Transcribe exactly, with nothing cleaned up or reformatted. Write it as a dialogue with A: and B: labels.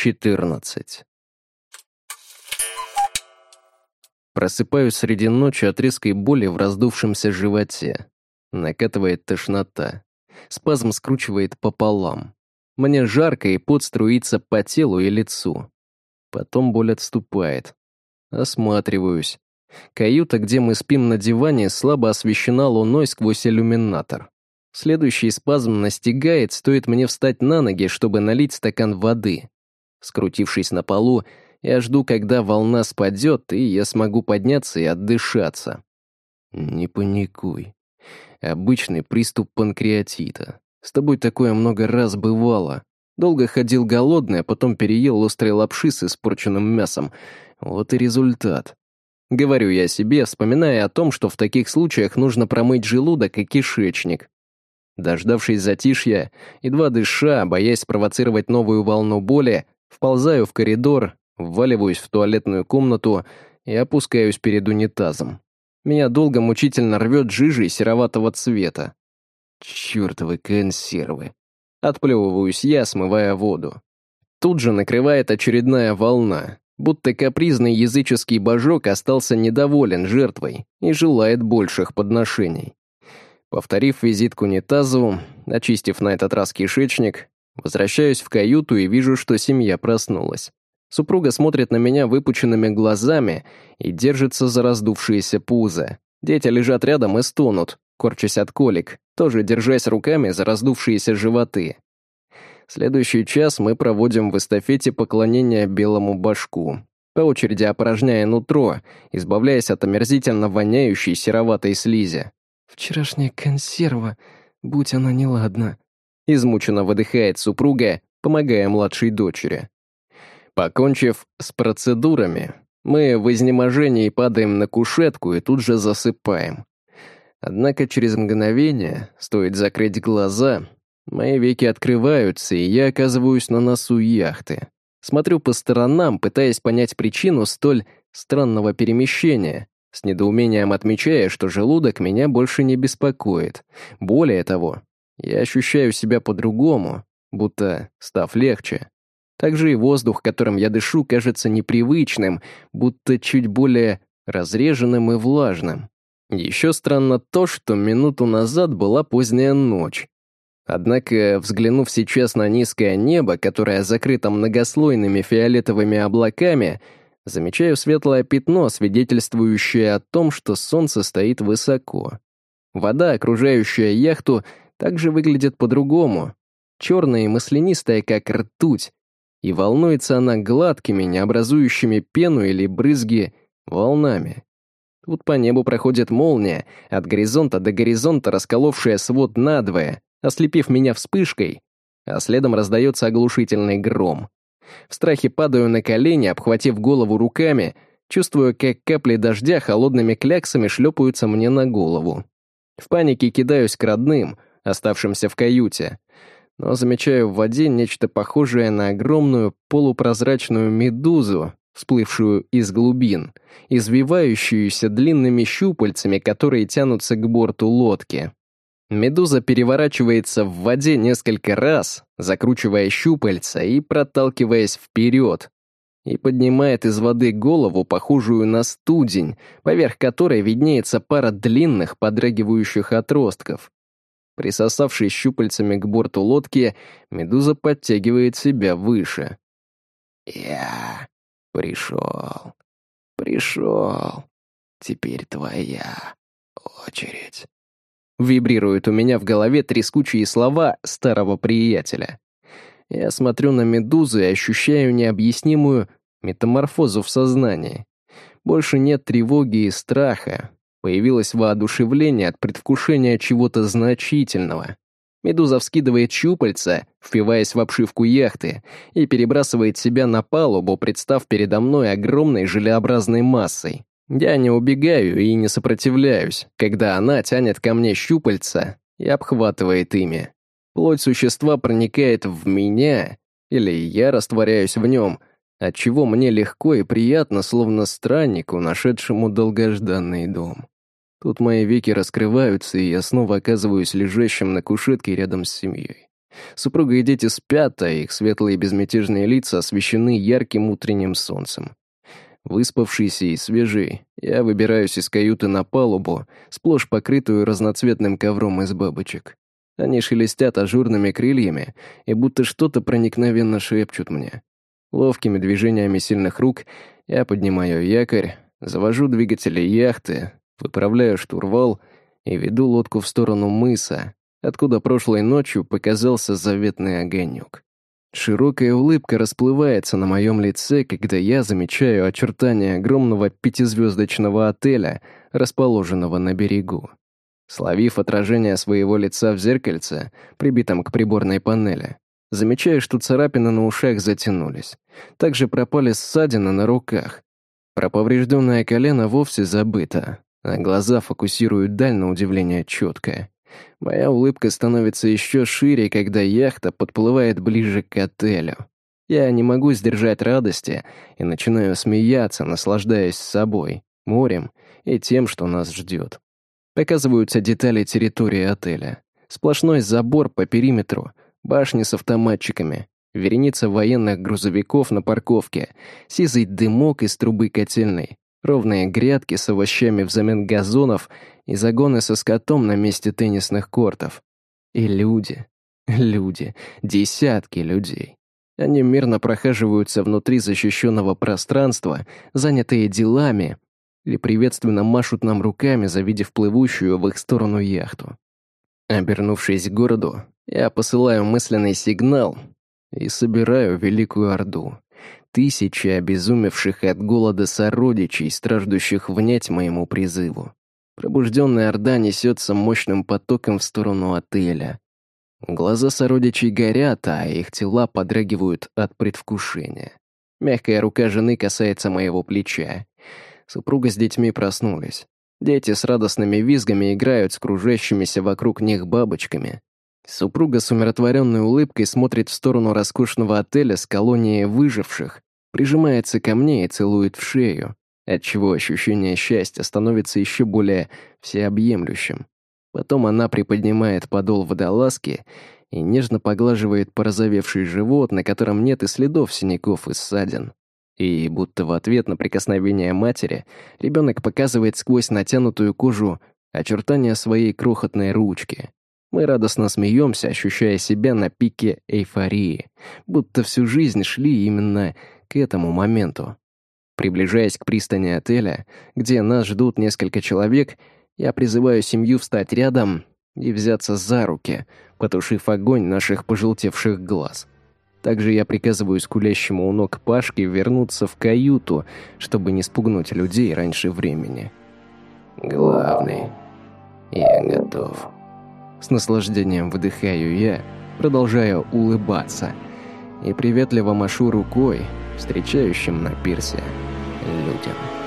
A: четырнадцать. Просыпаюсь среди ночи от резкой боли в раздувшемся животе. Накатывает тошнота. Спазм скручивает пополам. Мне жарко, и пот струится по телу и лицу. Потом боль отступает. Осматриваюсь. Каюта, где мы спим на диване, слабо освещена луной сквозь иллюминатор. Следующий спазм настигает, стоит мне встать на ноги, чтобы налить стакан воды. Скрутившись на полу, я жду, когда волна спадет, и я смогу подняться и отдышаться. Не паникуй. Обычный приступ панкреатита. С тобой такое много раз бывало. Долго ходил голодный, а потом переел острой лапши с испорченным мясом. Вот и результат. Говорю я себе, вспоминая о том, что в таких случаях нужно промыть желудок и кишечник. Дождавшись затишья, едва дыша, боясь спровоцировать новую волну боли, вползаю в коридор, вваливаюсь в туалетную комнату и опускаюсь перед унитазом. Меня долго мучительно рвет жижей сероватого цвета. Чёртовы консервы. Отплевываюсь я, смывая воду. Тут же накрывает очередная волна, будто капризный языческий божок остался недоволен жертвой и желает больших подношений. Повторив визит к унитазу, очистив на этот раз кишечник, возвращаюсь в каюту и вижу, что семья проснулась. Супруга смотрит на меня выпученными глазами и держится за раздувшиеся пузо. Дети лежат рядом и стонут, корчась от колик, тоже держась руками за раздувшиеся животы. Следующий час мы проводим в эстафете поклонения белому башку, по очереди опорожняя нутро, избавляясь от омерзительно воняющей сероватой слизи. «Вчерашняя консерва, будь она неладна», — измученно выдыхает супруга, помогая младшей дочери. Покончив с процедурами, мы в изнеможении падаем на кушетку и тут же засыпаем. Однако через мгновение, стоит закрыть глаза, мои веки открываются, и я оказываюсь на носу яхты. Смотрю по сторонам, пытаясь понять причину столь странного перемещения, с недоумением отмечая, что желудок меня больше не беспокоит. Более того, я ощущаю себя по-другому, будто став легче. Также и воздух, которым я дышу, кажется непривычным, будто чуть более разреженным и влажным. Еще странно то, что минуту назад была поздняя ночь. Однако, взглянув сейчас на низкое небо, которое закрыто многослойными фиолетовыми облаками, замечаю светлое пятно, свидетельствующее о том, что солнце стоит высоко. Вода, окружающая яхту, также выглядит по-другому, черная и маслянистая, как ртуть, и волнуется она гладкими, не образующими пену или брызги, волнами. Тут по небу проходит молния, от горизонта до горизонта расколовшая свод надвое, ослепив меня вспышкой, а следом раздается оглушительный гром. В страхе падаю на колени, обхватив голову руками, чувствую, как капли дождя холодными кляксами шлепаются мне на голову. В панике кидаюсь к родным, оставшимся в каюте, но замечаю в воде нечто похожее на огромную полупрозрачную медузу, всплывшую из глубин, извивающуюся длинными щупальцами, которые тянутся к борту лодки. Медуза переворачивается в воде несколько раз, закручивая щупальца и проталкиваясь вперед, и поднимает из воды голову, похожую на студень, поверх которой виднеется пара длинных подрагивающих отростков. Присосавшись щупальцами к борту лодки, медуза подтягивает себя выше. «Я пришел, пришел, теперь твоя очередь». Вибрируют у меня в голове трескучие слова старого приятеля. Я смотрю на медузу и ощущаю необъяснимую метаморфозу в сознании. Больше нет тревоги и страха. Появилось воодушевление от предвкушения чего-то значительного. Медуза вскидывает щупальца, впиваясь в обшивку яхты, и перебрасывает себя на палубу, представ передо мной огромной желеобразной массой. Я не убегаю и не сопротивляюсь, когда она тянет ко мне щупальца и обхватывает ими. Плоть существа проникает в меня, или я растворяюсь в нем, отчего мне легко и приятно, словно страннику, нашедшему долгожданный дом. Тут мои веки раскрываются, и я снова оказываюсь лежащим на кушетке рядом с семьей. Супруга и дети спят, а их светлые безмятежные лица освещены ярким утренним солнцем. Выспавшийся и свежий, я выбираюсь из каюты на палубу, сплошь покрытую разноцветным ковром из бабочек. Они шелестят ажурными крыльями и будто что-то проникновенно шепчут мне. Ловкими движениями сильных рук я поднимаю якорь, завожу двигатели яхты, выправляю штурвал и веду лодку в сторону мыса, откуда прошлой ночью показался заветный огонек. Широкая улыбка расплывается на моем лице, когда я замечаю очертания огромного пятизвездочного отеля, расположенного на берегу. Словив отражение своего лица в зеркальце, прибитом к приборной панели, замечаю, что царапины на ушах затянулись. Также пропали ссадины на руках. Про поврежденное колено вовсе забыто, а глаза фокусируют даль на удивление четко. Моя улыбка становится еще шире, когда яхта подплывает ближе к отелю. Я не могу сдержать радости и начинаю смеяться, наслаждаясь собой, морем и тем, что нас ждет. Показываются детали территории отеля. Сплошной забор по периметру, башни с автоматчиками, вереница военных грузовиков на парковке, сизый дымок из трубы котельной, ровные грядки с овощами взамен газонов и загоны со скотом на месте теннисных кортов. И люди, люди, десятки людей. Они мирно прохаживаются внутри защищенного пространства, занятые делами, и приветственно машут нам руками, завидев плывущую в их сторону яхту. Обернувшись к городу, я посылаю мысленный сигнал и собираю Великую Орду. Тысячи обезумевших от голода сородичей, страждущих внять моему призыву. Пробужденная Орда несется мощным потоком в сторону отеля. Глаза сородичей горят, а их тела подрагивают от предвкушения. Мягкая рука жены касается моего плеча. Супруга с детьми проснулись. Дети с радостными визгами играют с кружащимися вокруг них бабочками. Супруга с умиротворенной улыбкой смотрит в сторону роскошного отеля с колонией выживших, прижимается ко мне и целует в шею, отчего ощущение счастья становится еще более всеобъемлющим. Потом она приподнимает подол водолазки и нежно поглаживает порозовевший живот, на котором нет и следов синяков и ссадин. И, будто в ответ на прикосновение матери, ребенок показывает сквозь натянутую кожу очертания своей крохотной ручки. Мы радостно смеемся, ощущая себя на пике эйфории, будто всю жизнь шли именно к этому моменту. Приближаясь к пристани отеля, где нас ждут несколько человек, я призываю семью встать рядом и взяться за руки, потушив огонь наших пожелтевших глаз. Также я приказываю скулящему у ног Пашке вернуться в каюту, чтобы не спугнуть людей раньше времени. «Главный, я готов». С наслаждением выдыхаю я, продолжая улыбаться, и приветливо машу рукой встречающим на пирсе людям.